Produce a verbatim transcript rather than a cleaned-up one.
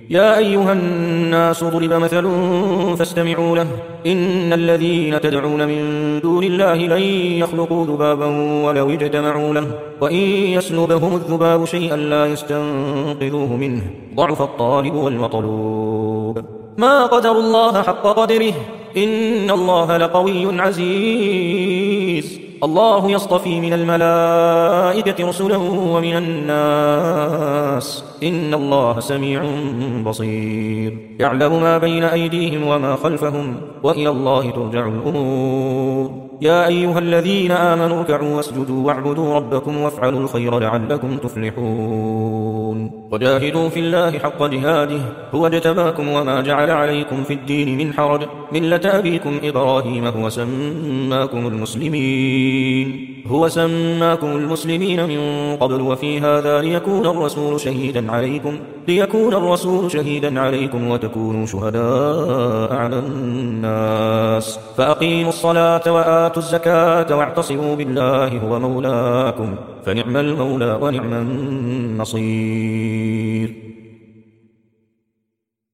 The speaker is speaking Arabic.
يا أيها الناس ضرب مثل فاستمعوا له إن الذين تدعون من دون الله لن يخلقوا ذبابا ولو اجتمعوا له وإن يسلبهم الذباب شيئا لا يستنقذوه منه ضعف الطالب والمطلوب ما قدر الله حق قدره إن الله لقوي عزيز الله يصطفي من الملائكة رسلا ومن الناس إن الله سميع بصير يعلم ما بين أيديهم وما خلفهم وإلى الله ترجع الأمور يا أيها الذين آمنوا اركعوا واسجدوا واعبدوا ربكم وافعلوا الخير لعلكم تفلحون وجاهدوا في الله حق جهاده هو اجتباكم وما جعل عليكم في الدين من حرج ملة أبيكم إبراهيم هو سماكم المسلمين هو سماكم المسلمين من قبل وفي هذا ليكون الرسول شهيدا عليكم ليكون الرسول شهيدا عليكم وتكونوا شهداء على الناس فأقيموا الصلاة وآتوا الزكاة واعتصموا بالله هو مولاكم فنعم المولى ونعم النصير